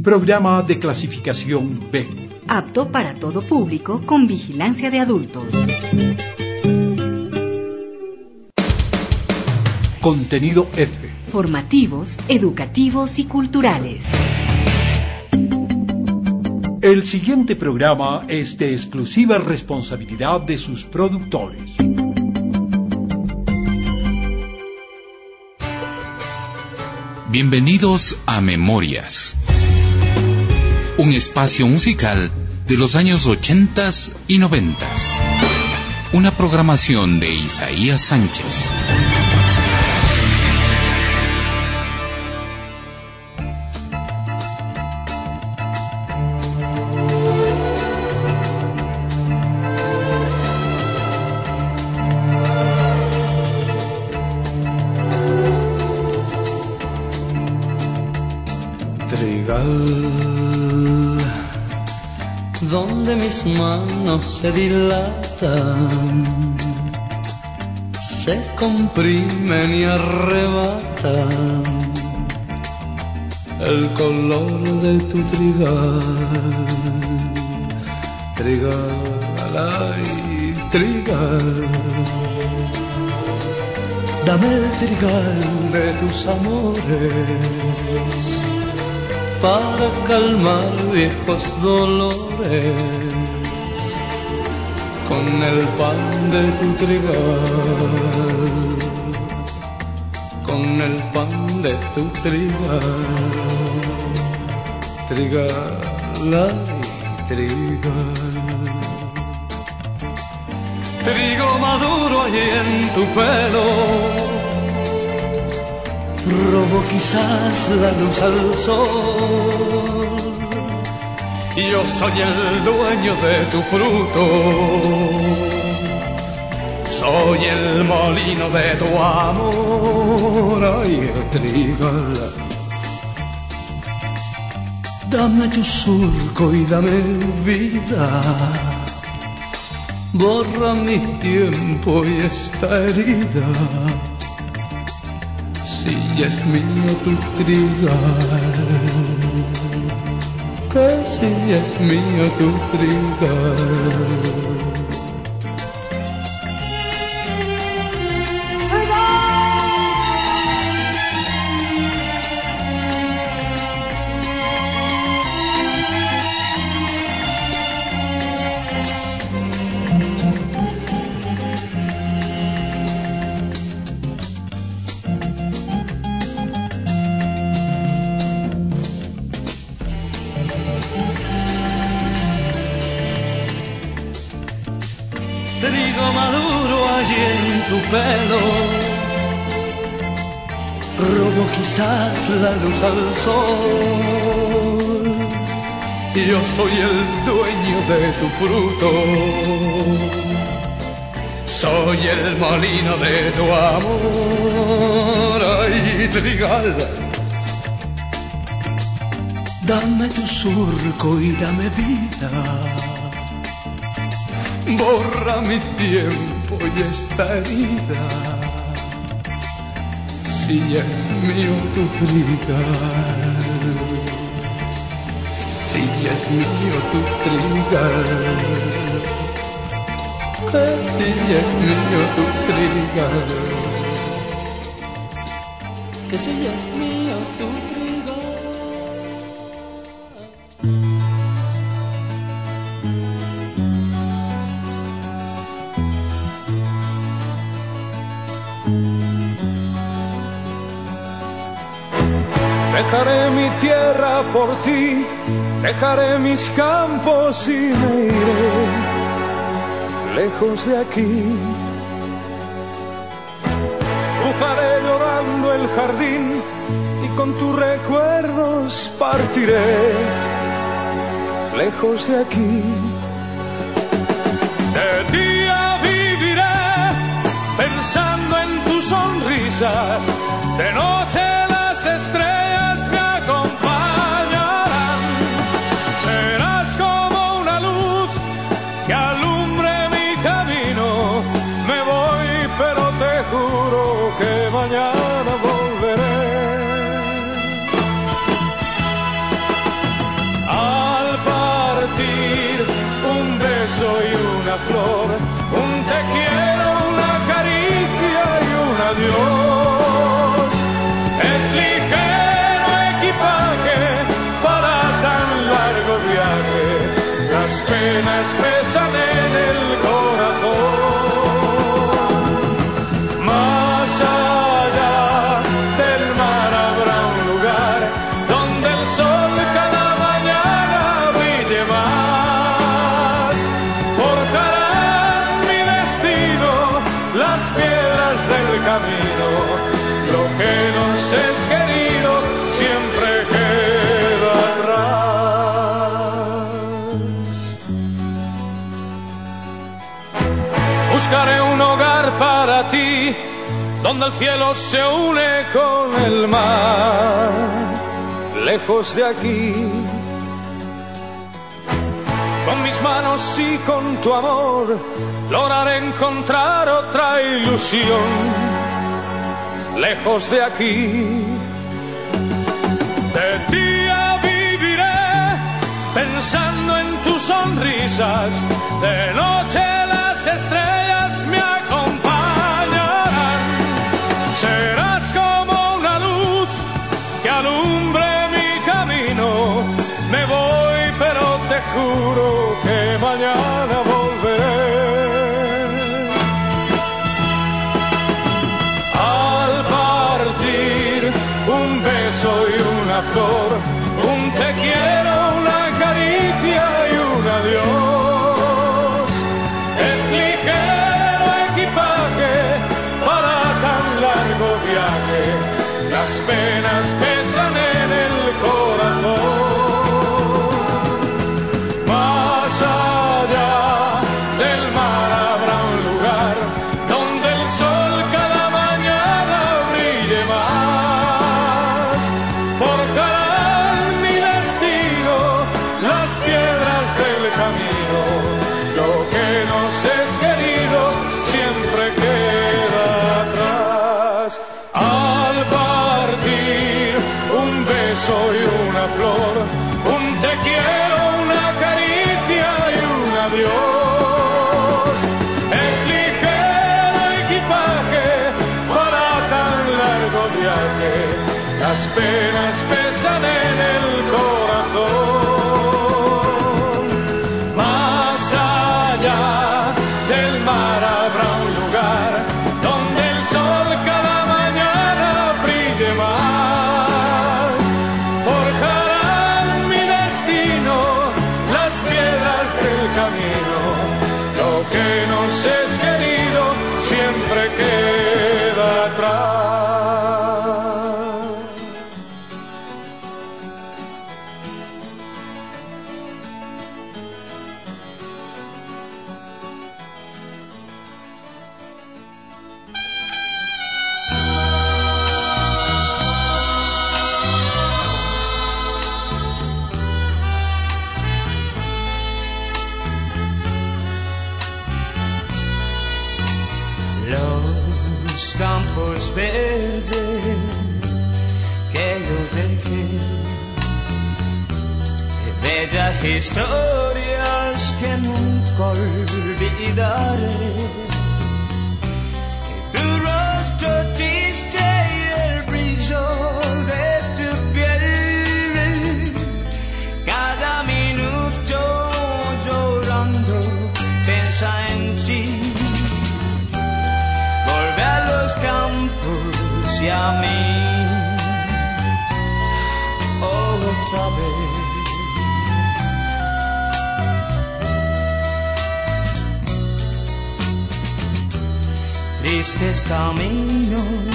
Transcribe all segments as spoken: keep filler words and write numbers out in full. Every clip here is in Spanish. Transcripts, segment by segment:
Programa de clasificación B. Apto para todo público con vigilancia de adultos. Contenido F. Formativos, educativos y culturales. El siguiente programa es de exclusiva responsabilidad de sus productores. Bienvenidos a Memorias, un espacio musical de los años ochentas y noventas. Una programación de Isaías Sánchez. Donde mis manos se dilatan, se comprimen y arrebatan el color de tu trigal, trigal, ay, trigal. Dame el trigal de tus amores para calmar viejos dolores, con el pan de tu trigal, con el pan de tu trigal, trigal, ay, trigal. Trigo maduro allí en tu pelo, robo quizás la luz al sol. Yo soy el dueño de tu fruto, soy el molino de tu amor. Ay, trigal, dame tu surco y dame vida. Borra mi tiempo y esta herida. Si es mío tu trigal, que si es mío tu trigal. Robo quizás la luz al sol. Yo soy el dueño de tu fruto, soy el molino de tu amor. Ay, trigal, dame tu surco y dame vida. Borra mi tiempo y esta herida. Si es mío tu trigal, si es mío tu trigal, que si es mío tu trigal, que si es mío tu trigal. Dejaré mi tierra por ti, dejaré mis campos y me iré lejos de aquí. Cruzaré llorando el jardín y con tus recuerdos partiré lejos de aquí. De día viviré pensando en tus sonrisas, de noche las estrellas me acompañarán. Serás como una luz que alumbre mi camino. Me voy, pero te juro que mañana volveré. flor, un te quiero, una caricia y un adiós. Es ligero equipaje para tan largo viaje, las penas pesan en el corazón. Más allá del mar habrá un lugar donde el sol cada mañana brille más. Forjarán mi destino las piedras del camino, lo que nos es querido siempre queda atrás. Buscaré un hogar para ti, donde el cielo se une con el mar, lejos de aquí. Con mis manos y con tu amor lograré encontrar otra ilusión, lejos de aquí. De día viviré pensando en tus sonrisas, de noche las estrellas me acompañarán. Serás como una luz que alumbre mi camino. Me voy, pero te juro que mañana volveré. Al partir, un beso y una flor, un te quiero, una caricia y un adiós. Es ligero equipaje para tan largo viaje, las penas pesan en el corazón. Más allá del mar habrá un lugar donde el sol cada mañana brille más. Forjarán mi destino las piedras del camino, lo que nos es querido siempre queda atrás. Al partir, un beso y una flor, un te quiero, una caricia y un adiós. Es ligero equipaje para tan largo viaje, las penas pesan en el corazón. Más allá del mar habrá un lugar donde el sol cada mañana brille más. Forjarán mi destino las piedras del camino, lo que nos es querido siempre queda atrás. Los campos verdes que yo dejé, bellas historias que nunca olvidaré. Tu rostro triste y el brillo de tu piel, cada minuto llorando piensa en ti. Volve a los campos y a mí otra vez. Tristes caminos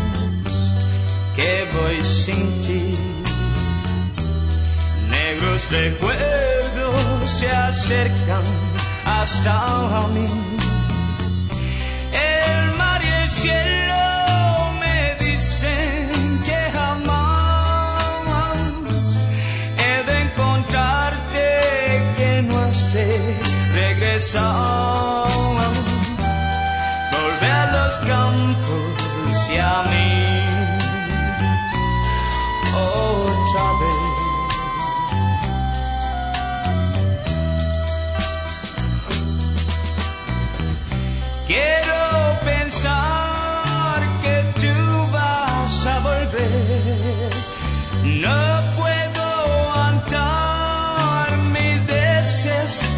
que voy sin ti, negros recuerdos se acercan hasta mí. El mar y el cielo me dicen que jamás he de encontrarte, que no has de regresar. Volve a los campos y a mí otra vez.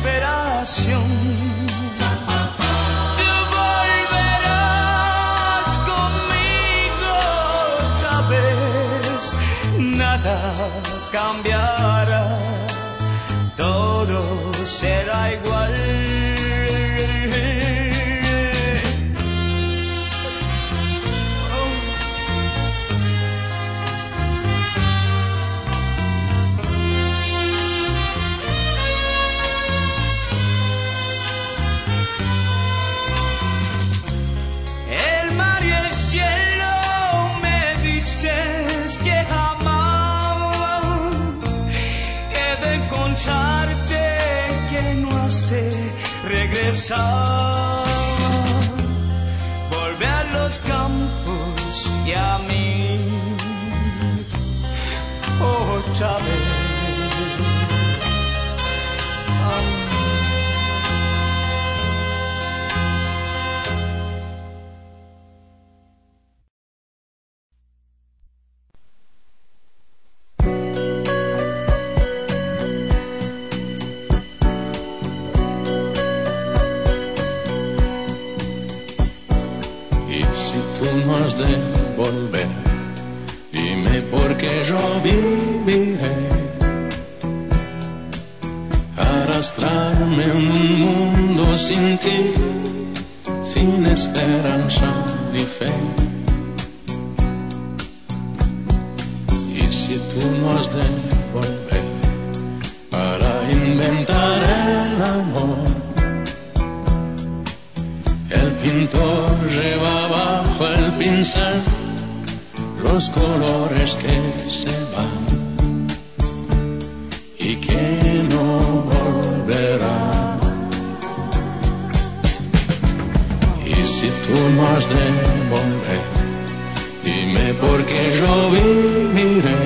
desesperación. Tú volverás conmigo otra vez, nada cambiará, todo será igual. Regresar, volver a los campos y a mí otra vez. De volver, dime por qué yo viviré, arrastrarme en un mundo sin ti, sin esperanza ni fe. Y si tú no has de volver para inventar el amor, el pintor lleva bajo el pincel los colores que se van y que no volverán. Y si tú no has de volver, dime por qué yo viviré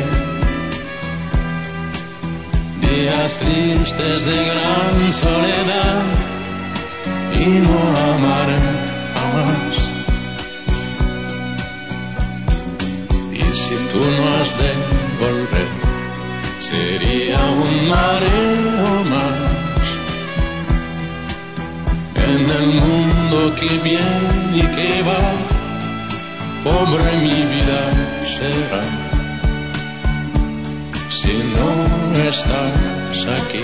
días tristes de gran soledad y no amaré jamás. Y si tú no has de volver, sería un mareo más en el mundo que viene y que va. Pobre mi vida será si no estás aquí.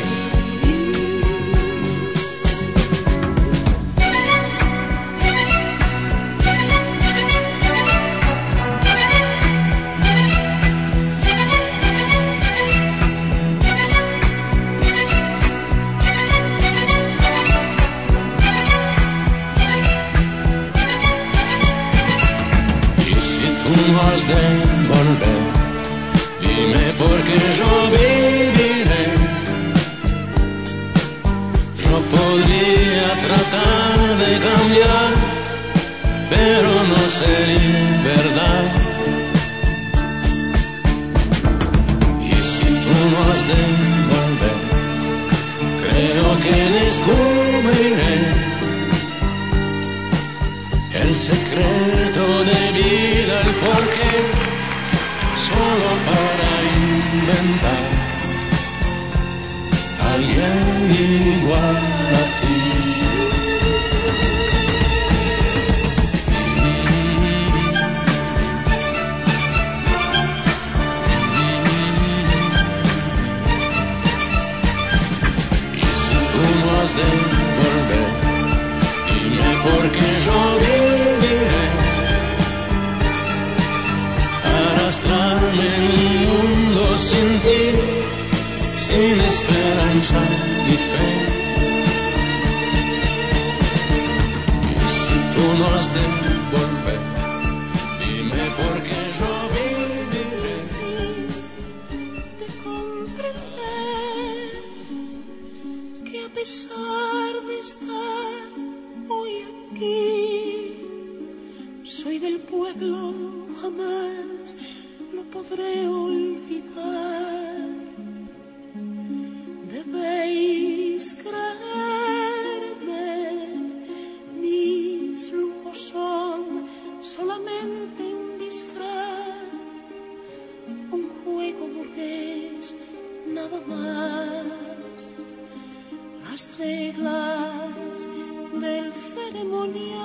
Nada más. las reglas del ceremonial.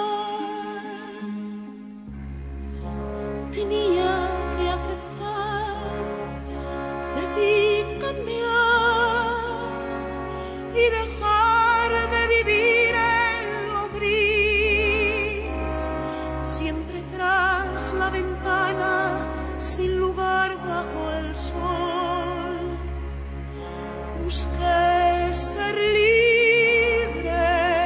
Tenía que aceptar, debí cambiar y dejar de vivir en lo gris, siempre tras la ventana, sin lugar bajo el sol. Busqué ser libre,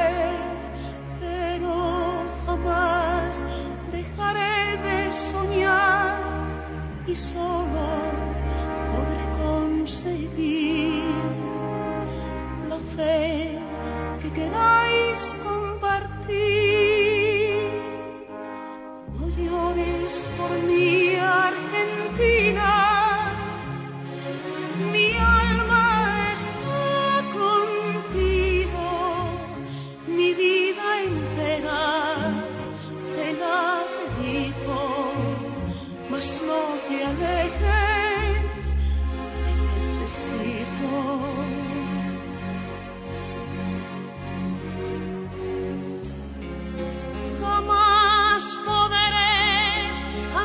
pero jamás dejaré de soñar y solo podré conseguir la fe que queráis compartir. No llores por mí, Argentina, mi alma está contigo, mi vida entera te la dedico, mas no te alejes, te necesito. Jamás poderes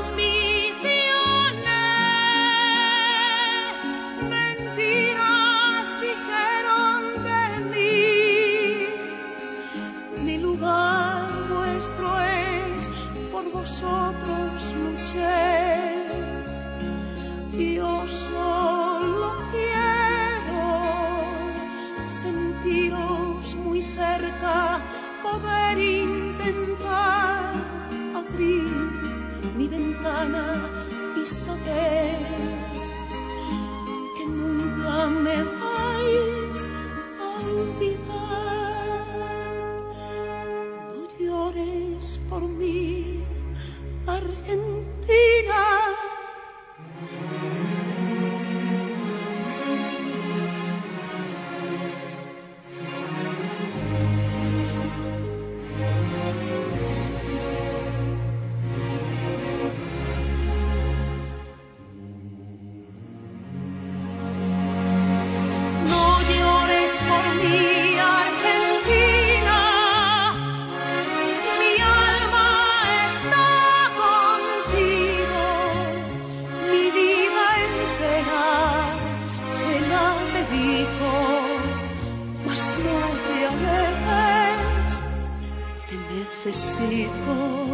ambiciones, mentiras dijeron de mí. Mi lugar vuestro es, por vosotros luché. Yo solo quiero sentiros muy cerca, poder intentar abrir mi ventana y saber que nunca me vais a olvidar. No llores por mí, Argentina. No llores por mí, Argentina, mi alma está contigo, mi vida entera te la dedico, mas no te alejes, te necesito.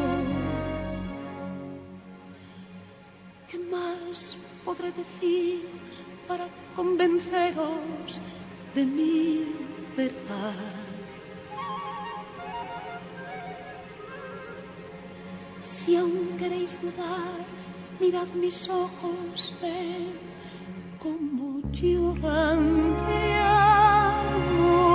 ¿Qué más podré decir para convenceros de mi verdad? Si aún queréis dudar, mirad mis ojos, ven como lloran de amor.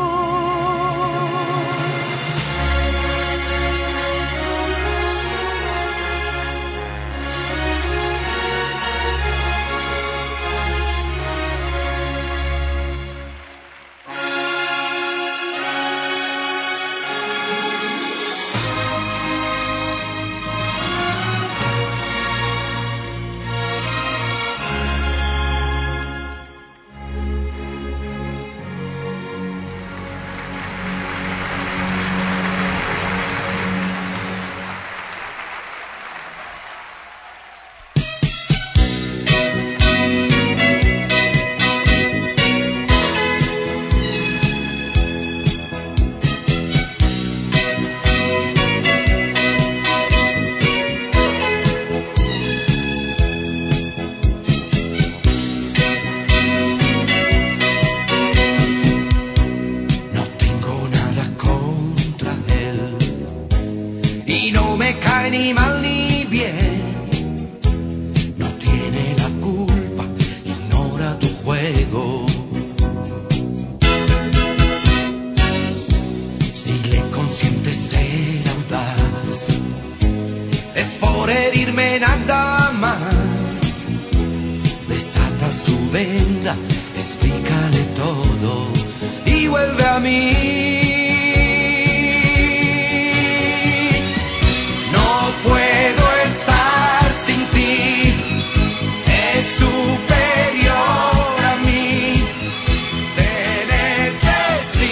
Superior a mí, te necesito.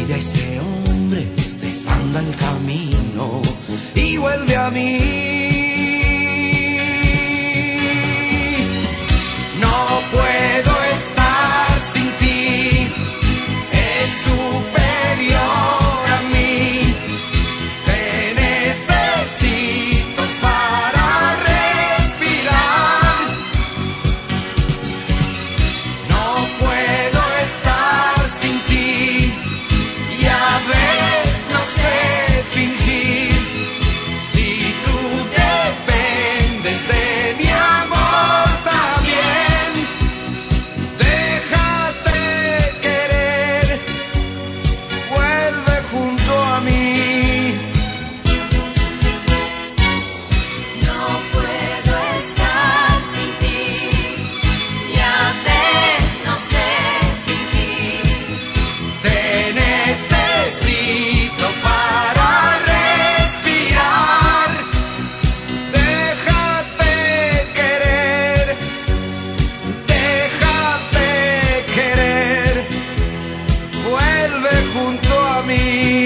olvida ese hombre besando el camino y vuelve a mí. No puedo estar sin ti, es superior a mí. Te necesito para respirar. No puedo estar sin ti, ya ves, no sé fingir. Si tú dependes de mi amor también, déjate querer, vuelve junto a mí. No puedo estar sin ti, ya ves, no sé fingir. Te necesito para respirar. Déjate querer, déjate querer, vuelve junto a mí.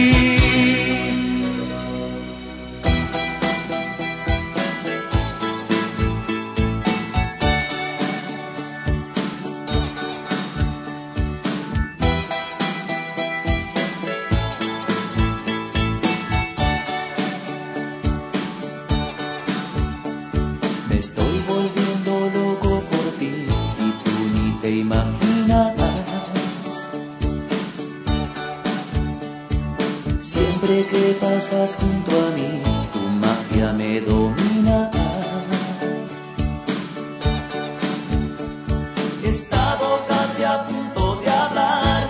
Me estoy volviendo loco por ti y tú ni te imaginas. Siempre que pasas junto a mí, tu magia me domina. He estado casi a punto de hablar,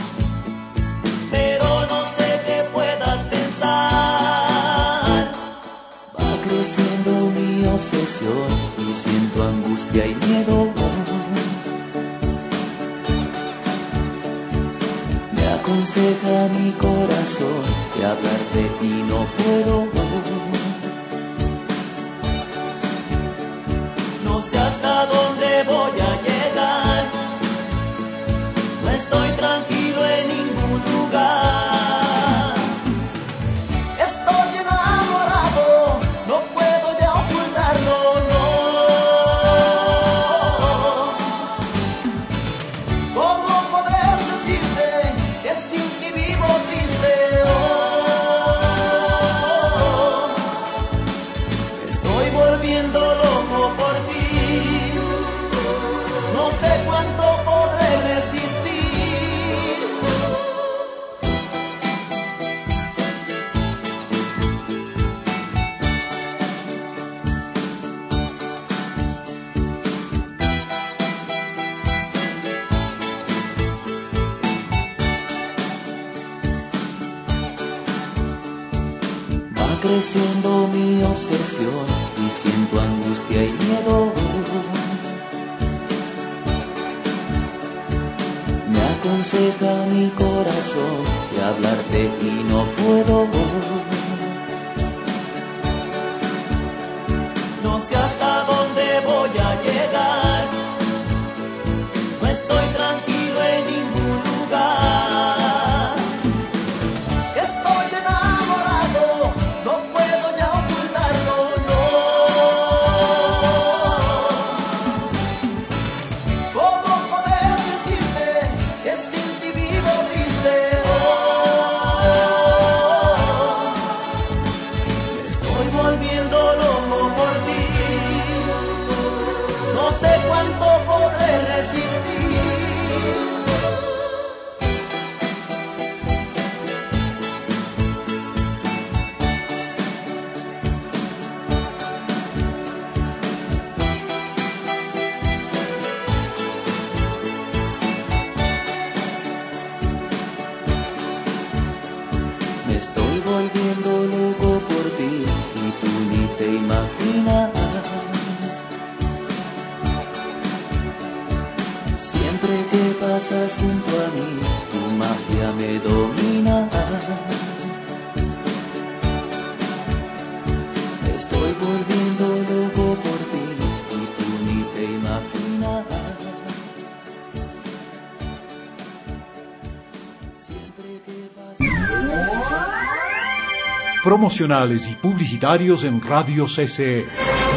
pero no sé qué puedas pensar. Va creciendo mi obsesión y siento angustia y miedo. Me aconseja mi corazón de hablarte y no puedo. No sé hasta dónde voy a llegar. No estoy tranquilo en ningún lugar. Estoy enamorado, no puedo ya ocultarlo, no. ¿Cómo poder decirte que sin ti vivo triste? Oh, me estoy volviendo loco por ti. No sé cuánto podré resistir. Va creciendo mi obsesión y siento angustia y miedo. Me aconseja mi corazón de hablarte y no puedo. No sé hasta dónde voy a llegar. No estoy tranquilo en ningún lugar. Estoy enamorado, no puedo ya ocultarlo, no. ¿Cómo poder decirte que sin ti vivo triste? Oh, me estoy volviendo loco por ti. No sé cuánto podré resistir. Me estoy volviendo loco por ti y tú ni te imaginas. Siempre que pasas junto a mí, tu magia me domina. Me estoy volviendo loco por ti y tú ni te imaginas. siempre que pasas. Promocionales y publicitarios en Radio C C E.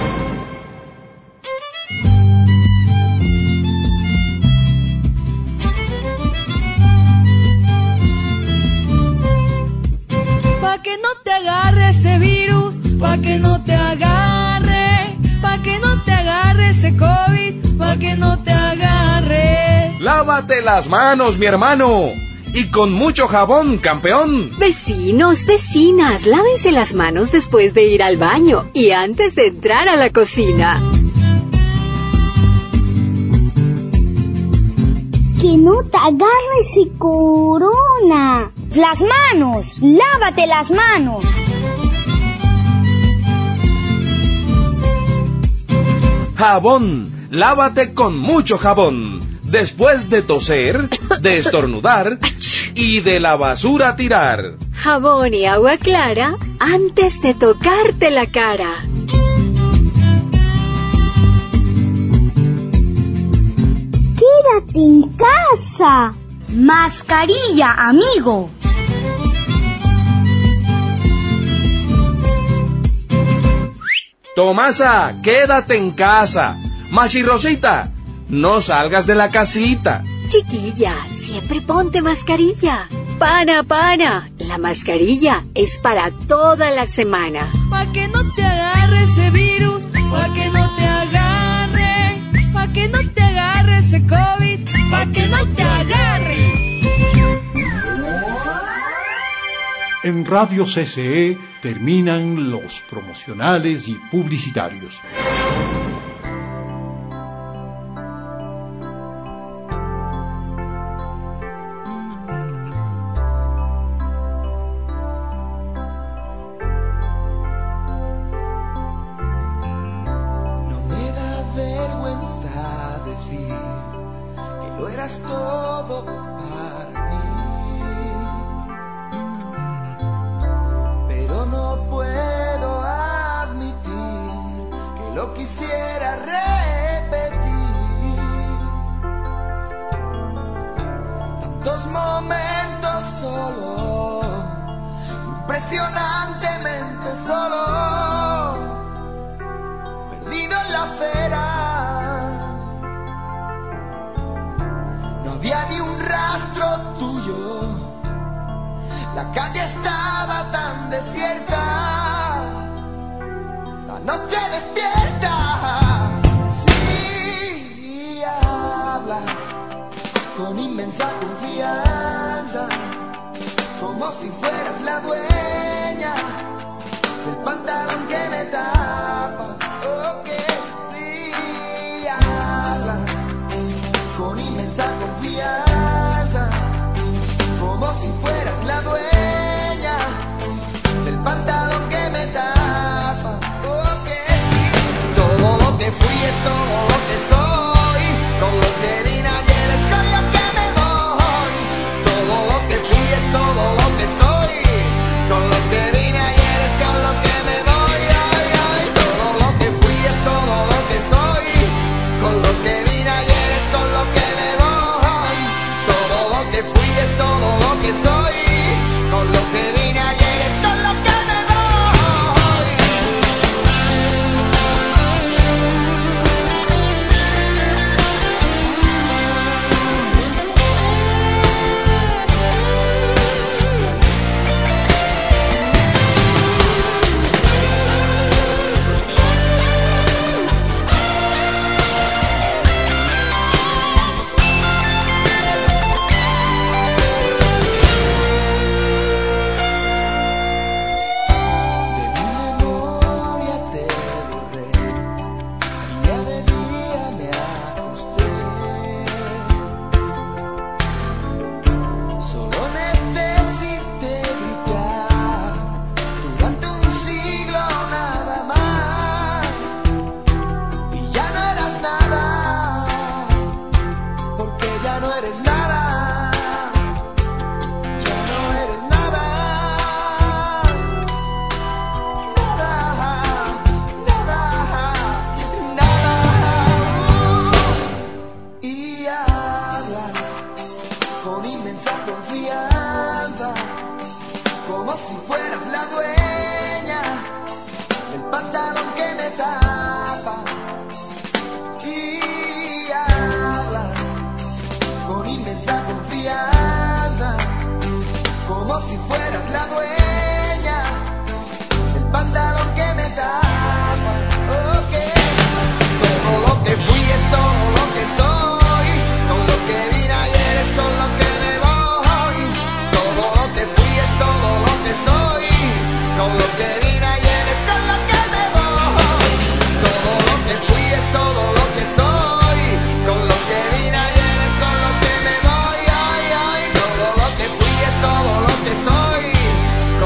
Pa' que no te agarre ese virus, pa' que no te agarre, pa' que no te agarre ese COVID, pa' que no te agarre. Lávate las manos, mi hermano, y con mucho jabón, campeón. Vecinos, vecinas, lávense las manos después de ir al baño y antes de entrar a la cocina. Que no te agarre ese corona. Las manos, lávate las manos. Jabón, lávate con mucho jabón. Después de toser, de estornudar y de la basura tirar. Jabón y agua clara antes de tocarte la cara. Quédate en casa. Mascarilla, amigo. Tomasa, quédate en casa. Machirrosita, no salgas de la casita. Chiquilla, siempre ponte mascarilla. Para, para. La mascarilla es para toda la semana. Pa' que no te agarre ese virus, pa' que no te agarre, pa' que no te agarre ese COVID, pa' que no te agarre. En Radio C C E terminan los promocionales y publicitarios. si fueras la dueña del pantalón que me tapa y hablas con inmensa confianza, como si fueras la dueña del pantalón que me tapa. Okay. Todo lo que fui es todo lo que soy, con lo que vine ayer es con lo que me voy. Todo lo que fui es todo lo que soy, con lo que vine ayer es con lo que me voy. Todo lo que fui es todo lo que soy, con lo que vine ayer es con lo que me voy. Ay, ay. Todo lo que fui es todo lo que soy, con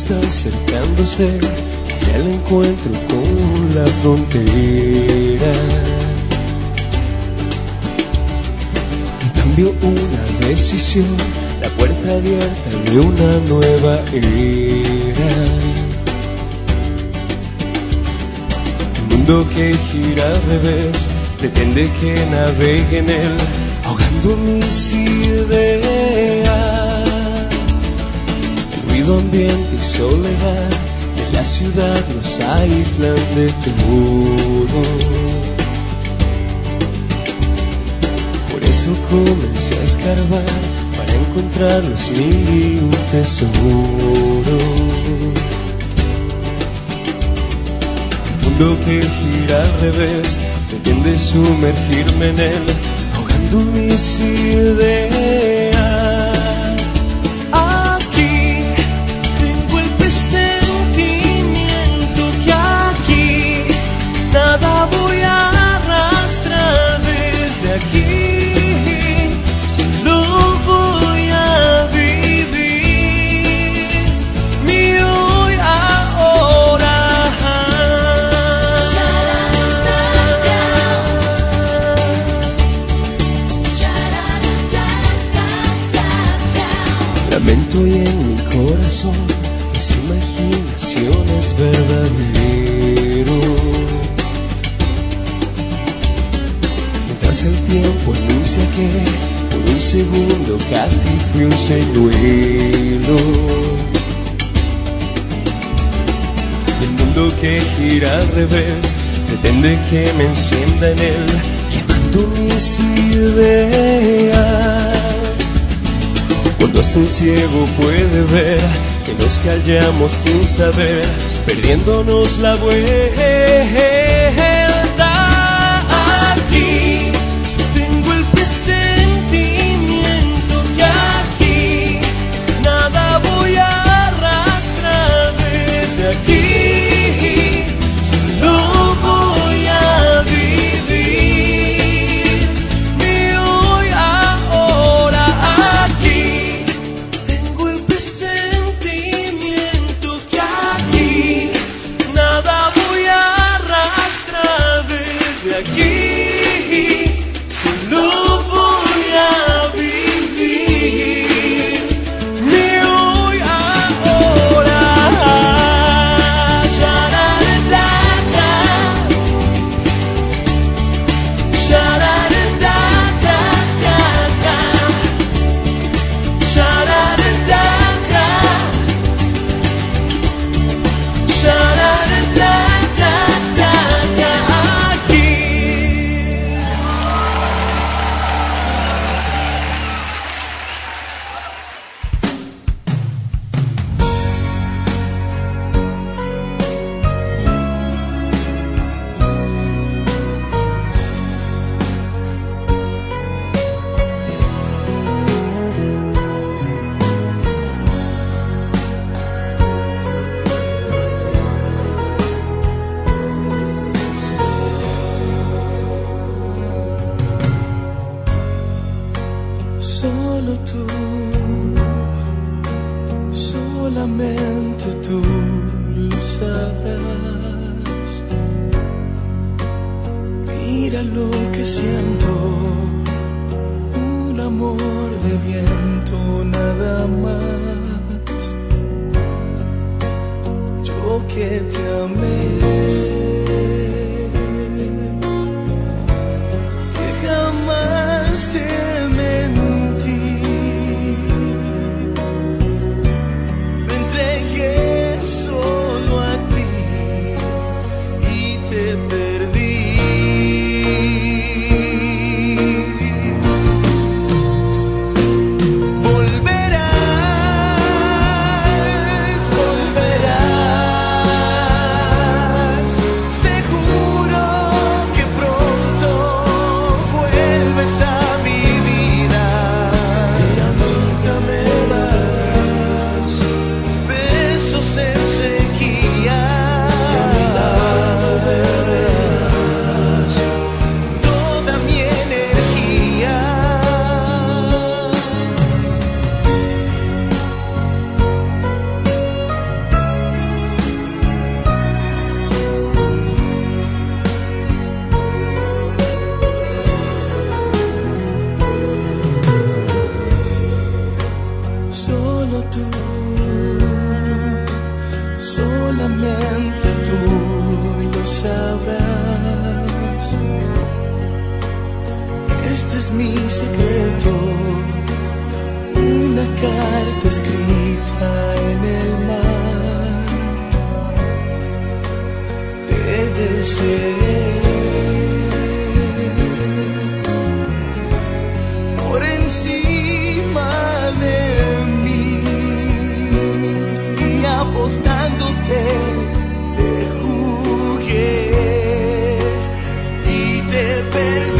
está acercándose hacia el encuentro con la frontera. Cambio, una decisión, la puerta abierta de una nueva era. El mundo que gira al revés pretende que navegue en él, ahogando mis ideas. El ruido ambiente y soledad de la ciudad nos aíslan de todo. Por eso comencé a escarbar para encontrar los mil y un tesoros. El mundo que gira al revés pretende sumergirme en él, ahogando mis ideas. Aquí tengo el presentimiento que aquí nada voy a arrastrar desde aquí. Solo voy a vivir mi hoy ahora. Lamento y en mi corazón mis imaginaciones verdaderos. Mientras el tiempo anuncia que por un segundo casi fui un señuelo. El mundo que gira al revés pretende que me encienda en él, quemando mis ideas. Cuando hasta un ciego puede ver que nos callamos sin saber, perdiéndonos la vuelta. Aquí tengo el presentimiento que aquí nada voy a arrastrar desde aquí. Solo voy a vivir mi hoy ahora. Aquí tengo el presentimiento que aquí nada voy a arrastrar desde aquí. Solo voy a vivir mi hoy ahora. Sha-ra-ra-da-da. Sha-ra-ra-da-da-da-da. Sha-ra-ra-da-da. Sha-ra-ra-da-da-da-da. Aquí. Solo tú, solamente tú lo sabrás. Mira lo que siento, un amor de viento nada más. Yo que te amé, que jamás te mentí, me entregué solo a ti y te perdí. Volverás, volverás. Este es mi secreto, una carta escrita en el mar. Te deseé por encima de mí y apostándote te jugué y te perdí.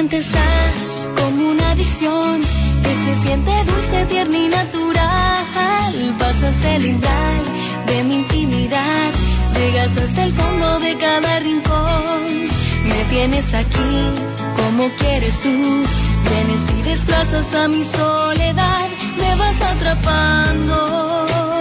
mente estás como una adicción que se siente dulce, tierna y natural. Pasas el umbral de mi intimidad, llegas hasta el fondo de cada rincón. Me tienes aquí como quieres tú, vienes y desplazas a mi soledad, me vas atrapando.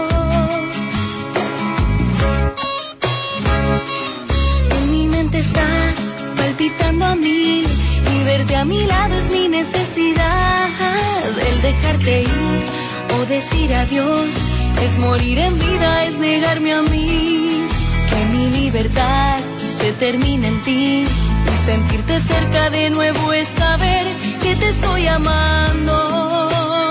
En mi mente estás palpitando a mil y verte a mi lado es mi necesidad. El dejarte ir o decir adiós es morir en vida, es negarme a mí. Que mi libertad se termina en ti y sentirte cerca de nuevo es saber que te estoy amando.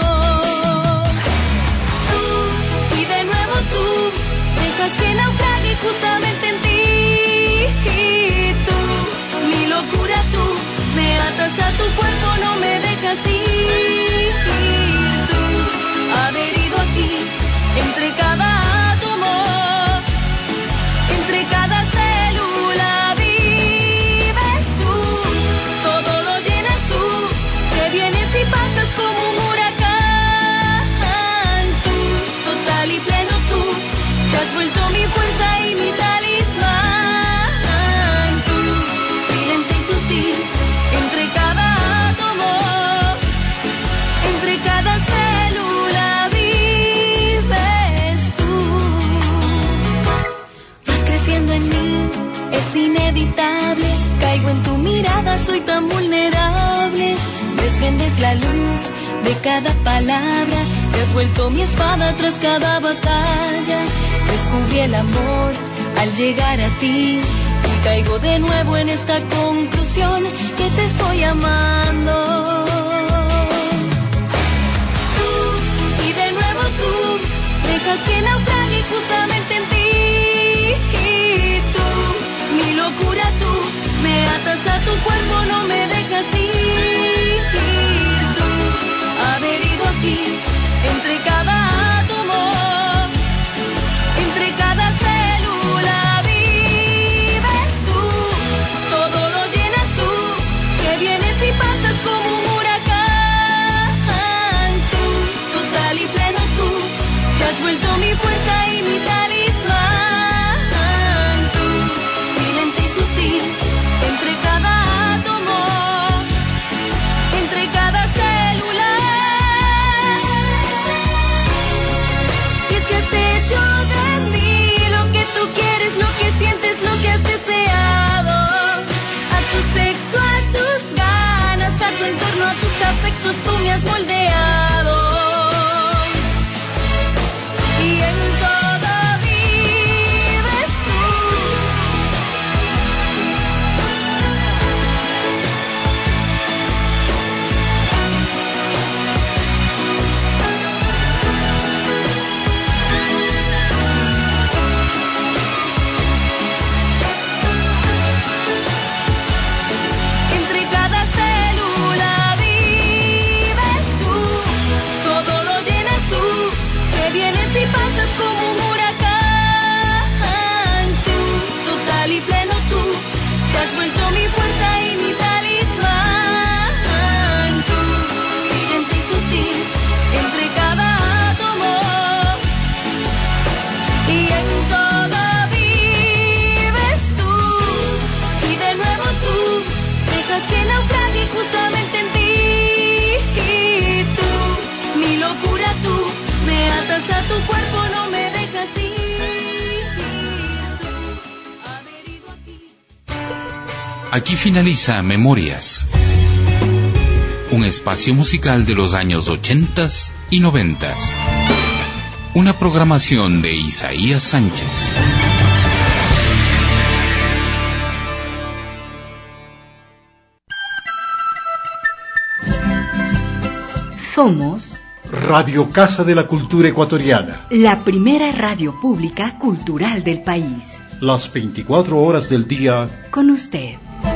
Tú y de nuevo tú dejas que naufrague justamente en ti. Y tú, mi locura tú, me atas a tu cuerpo, no me dejas ir. Y tú, adherido aquí, entre cada átomo, entre cada célula vives tú, todo lo llenas tú, que vienes y pasas como un huracán. Tú, total y pleno tú, te has vuelto mi fuerza y mi talismán. Tú, silente y sutil, entre cada átomo, entre cada célula vives tú. Vas creciendo en mí, es inevitable, caigo en tu mirada, soy tan vulnerable. Desprendes la luz de cada palabra, te has vuelto mi espada tras cada batalla. Descubrí el amor al llegar a ti y caigo de nuevo en esta conclusión que te estoy amando. Tú y de nuevo tú dejas que naufrague justamente en ti. Y tú, mi locura tú, me atas a tu cuerpo, no me dejas ir. Y tú, adherido aquí, entre cada átomo, entre cada célula vives tú, todo lo llenas tú, que vienes y pasas como un huracán. Tú, total y pleno tú, te has vuelto mi fuerza y mi talismán. Tú, silente y sutil, entre cada átomo, entre cada célula. Y es que has hecho de mí lo que tú quieres, lo que sientes, lo que has deseado. A tu sexo, a tus ganas, a tu entorno, a tus afectos, tú me has moldeado. Y en todo vives tú. Entre cada célula vives tú, todo lo llenas tú, que vienes y pasas como un huracán. Tú, total y pleno tú, te has vuelto mi fuerza y mi talismán. Tú, silente y sutil, entre cada átomo, y en todo vives tú. Y de nuevo tú dejas que naufrague justamente en ti. Y tú, mi locura tú, me atas a tu cuerpo, no me dejas ir. Y tú, adherido aquí. Aquí finaliza Memorias, un espacio musical de los años ochentas y noventas. Una programación de Isaías Sánchez. Somos Radio Casa de la Cultura Ecuatoriana. la primera radio pública cultural del país. Las veinticuatro horas del día. Con usted.